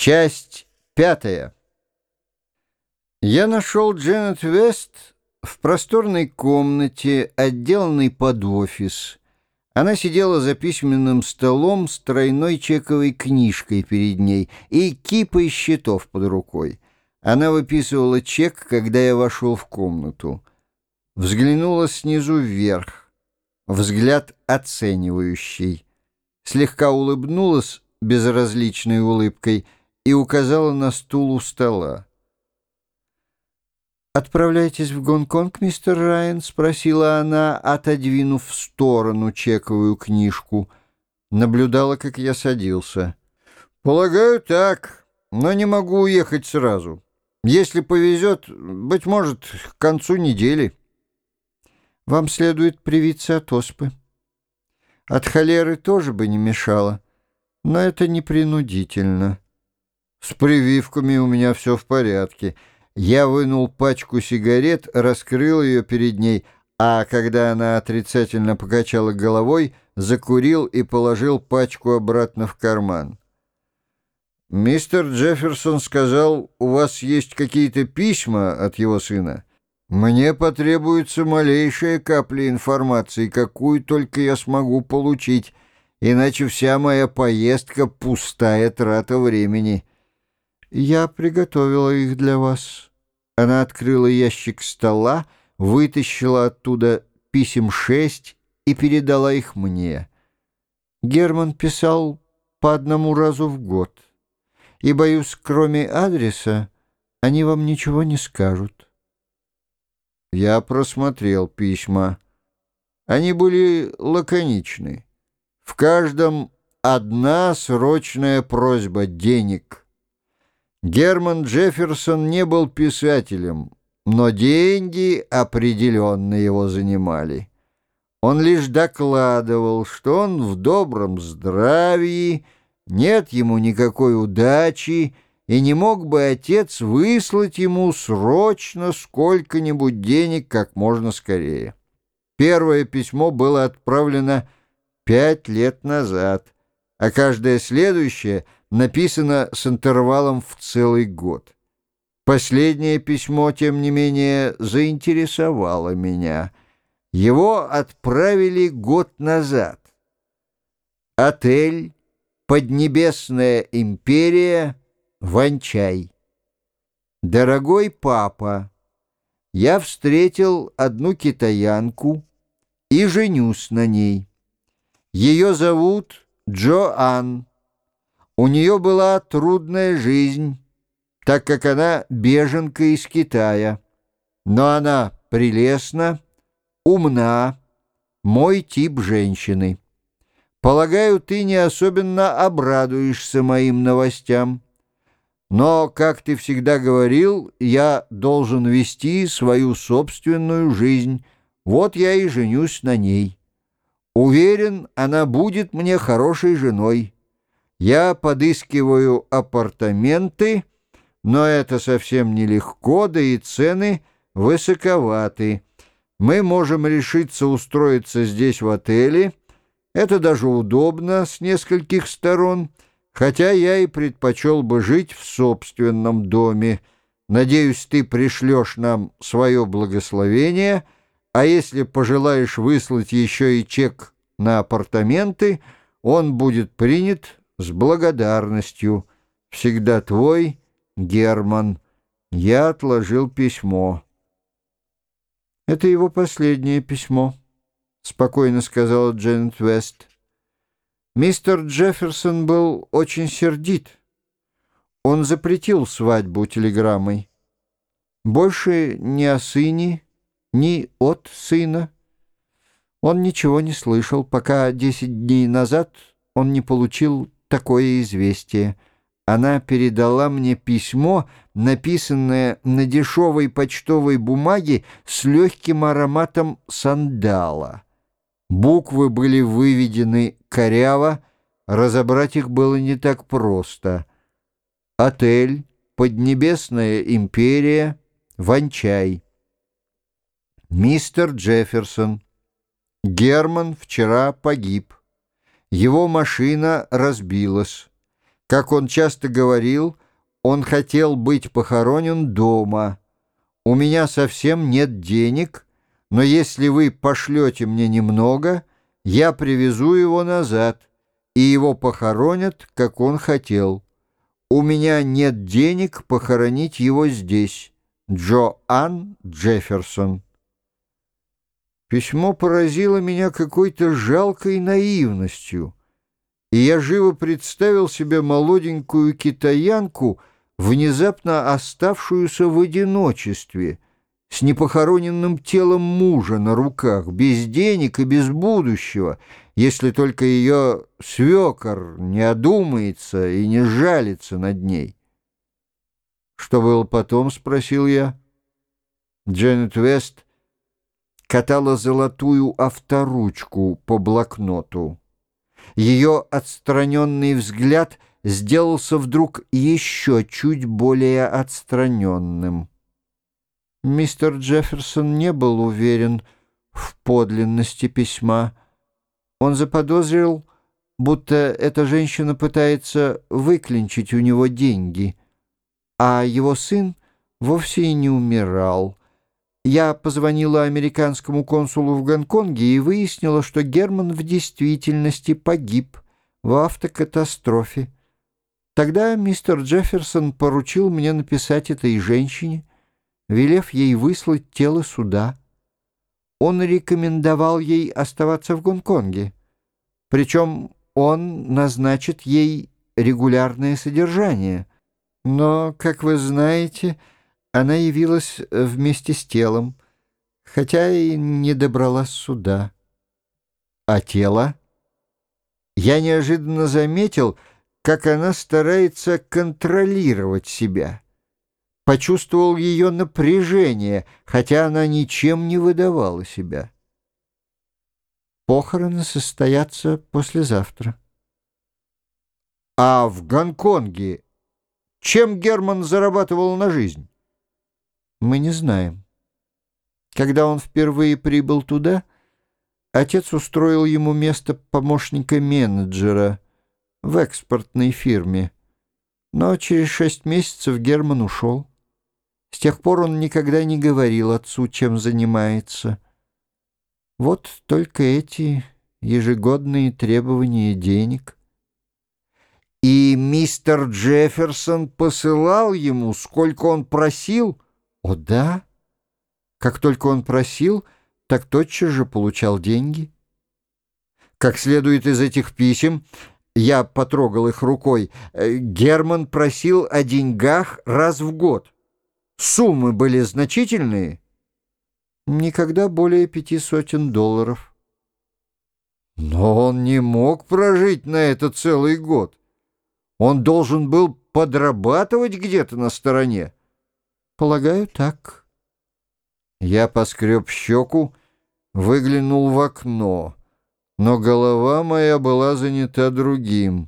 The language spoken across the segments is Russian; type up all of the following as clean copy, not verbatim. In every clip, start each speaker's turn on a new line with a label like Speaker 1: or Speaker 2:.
Speaker 1: Часть 5. Я нашел Дженет Вест в просторной комнате, отделанной под офис. Она сидела за письменным столом с тройной чековой книжкой перед ней и кипой счетов под рукой. Она выписывала чек, когда я вошел в комнату. Взглянула снизу вверх. Взгляд оценивающий. Слегка улыбнулась безразличной улыбкой и указала на стул у стола. «Отправляйтесь в Гонконг, мистер Райан?» — спросила она, отодвинув в сторону чековую книжку. Наблюдала, как я садился. «Полагаю, так, но не могу уехать сразу. Если повезет, быть может, к концу недели». «Вам следует привиться от оспы. От холеры тоже бы не мешало, но это не принудительно». «С прививками у меня все в порядке». Я вынул пачку сигарет, раскрыл ее перед ней, а когда она отрицательно покачала головой, закурил и положил пачку обратно в карман. «Мистер Джефферсон сказал, у вас есть какие-то письма от его сына? Мне потребуется малейшая капля информации, какую только я смогу получить, иначе вся моя поездка — пустая трата времени». «Я приготовила их для вас». Она открыла ящик стола, вытащила оттуда писем 6 и передала их мне. Герман писал по одному разу в год. И, боюсь, кроме адреса, они вам ничего не скажут. Я просмотрел письма. Они были лаконичны. В каждом одна срочная просьба — денег. Герман Джефферсон не был писателем, но деньги определенно его занимали. Он лишь докладывал, что он в добром здравии, нет ему никакой удачи, и не мог бы отец выслать ему срочно сколько-нибудь денег как можно скорее. Первое письмо было отправлено 5 лет назад, а каждое следующее написано с интервалом в целый год. Последнее письмо, тем не менее, заинтересовало меня. Его отправили год назад. Отель «Поднебесная империя», Ванчай. «Дорогой папа, я встретил одну китаянку и женюсь на ней. Ее зовут Джоан. У нее была трудная жизнь, так как она беженка из Китая. Но она прелестна, умна, мой тип женщины. Полагаю, ты не особенно обрадуешься моим новостям. Но, как ты всегда говорил, я должен вести свою собственную жизнь. Вот я и женюсь на ней. Уверен, она будет мне хорошей женой. Я подыскиваю апартаменты, но это совсем нелегко, да и цены высоковаты. Мы можем решиться устроиться здесь в отеле. Это даже удобно с нескольких сторон, хотя я и предпочел бы жить в собственном доме. Надеюсь, ты пришлешь нам свое благословение, а если пожелаешь выслать еще и чек на апартаменты, он будет принят с благодарностью. Всегда твой, Герман. Я отложил письмо. «Это его последнее письмо», — спокойно сказала Дженет Вест. «Мистер Джефферсон был очень сердит. Он запретил свадьбу телеграммой. Больше ни о сыне, ни от сына. Он ничего не слышал, пока 10 дней назад он не получил такое известие. Она передала мне письмо, написанное на дешевой почтовой бумаге с легким ароматом сандала. Буквы были выведены коряво, разобрать их было не так просто. Отель «Поднебесная империя», Ванчай. Мистер Джефферсон. Герман вчера погиб. Его машина разбилась. Как он часто говорил, он хотел быть похоронен дома. У меня совсем нет денег, но если вы пошлете мне немного, я привезу его назад, и его похоронят, как он хотел. У меня нет денег похоронить его здесь. Джоан Джефферсон. Письмо поразило меня какой-то жалкой наивностью, и я живо представил себе молоденькую китаянку, внезапно оставшуюся в одиночестве, с непохороненным телом мужа на руках, без денег и без будущего, если только ее свекор не одумается и не жалится над ней. «Что было потом?» — спросил я. Дженнет Вест катала золотую авторучку по блокноту. Ее отстраненный взгляд сделался вдруг еще чуть более отстраненным. Мистер Джефферсон не был уверен в подлинности письма. Он заподозрил, будто эта женщина пытается выклинчить у него деньги, а его сын вовсе и не умирал. Я позвонила американскому консулу в Гонконге и выяснила, что Герман в действительности погиб в автокатастрофе. Тогда мистер Джефферсон поручил мне написать этой женщине, велев ей выслать тело сюда. Он рекомендовал ей оставаться в Гонконге, причем он назначит ей регулярное содержание. Но, как вы знаете, она явилась вместе с телом, хотя и не добралась сюда. А тело? Я неожиданно заметил, как она старается контролировать себя. Почувствовал ее напряжение, хотя она ничем не выдавала себя. Похороны состоятся послезавтра. А в Гонконге чем Герман зарабатывал на жизнь? Мы не знаем. Когда он впервые прибыл туда, отец устроил ему место помощника менеджера в экспортной фирме. Но через 6 месяцев Герман ушел. С тех пор он никогда не говорил отцу, чем занимается. Вот только эти ежегодные требования денег. И мистер Джефферсон посылал ему, сколько он просил? О, да. Как только он просил, так тотчас же получал деньги. Как следует из этих писем, я потрогал их рукой, Герман просил о деньгах раз в год. Суммы были значительные? Никогда более $500. Но он не мог прожить на это целый год. Он должен был подрабатывать где-то на стороне. Полагаю, так. Я поскреб щеку, выглянул в окно, но голова моя была занята другим.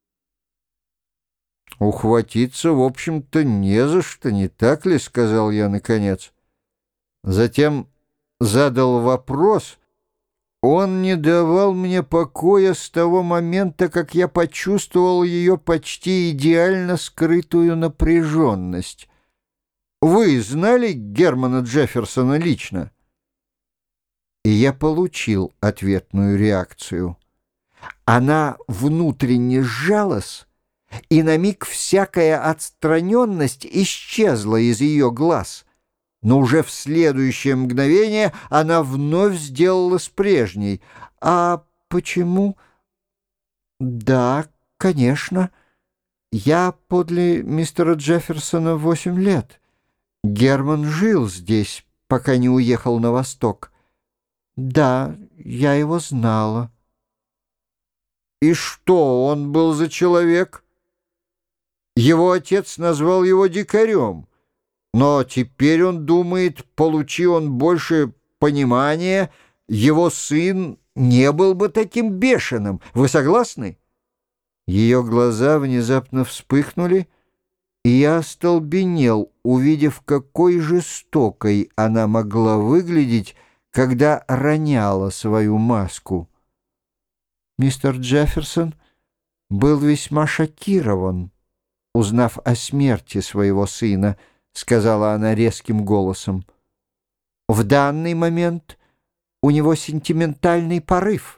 Speaker 1: «Ухватиться, в общем-то, не за что, не так ли?» — сказал я наконец. Затем задал вопрос. Он не давал мне покоя с того момента, как я почувствовал ее почти идеально скрытую напряженность. «Вы знали Германа Джефферсона лично?» И я получил ответную реакцию. Она внутренне сжалась, и на миг всякая отстраненность исчезла из ее глаз. Но уже в следующее мгновение она вновь сделалась прежней. «А почему?» «Да, конечно. Я подле мистера Джефферсона 8 лет. Герман жил здесь, пока не уехал на восток. Да, я его знала». «И что он был за человек?» «Его отец назвал его дикарем. Но теперь он думает, получи он больше понимания, его сын не был бы таким бешеным. Вы согласны?» Ее глаза внезапно вспыхнули, и я остолбенел, увидев, какой жестокой она могла выглядеть, когда роняла свою маску. Мистер Джефферсон был весьма шокирован, узнав о смерти своего сына, — сказала она резким голосом. В данный момент у него сентиментальный порыв.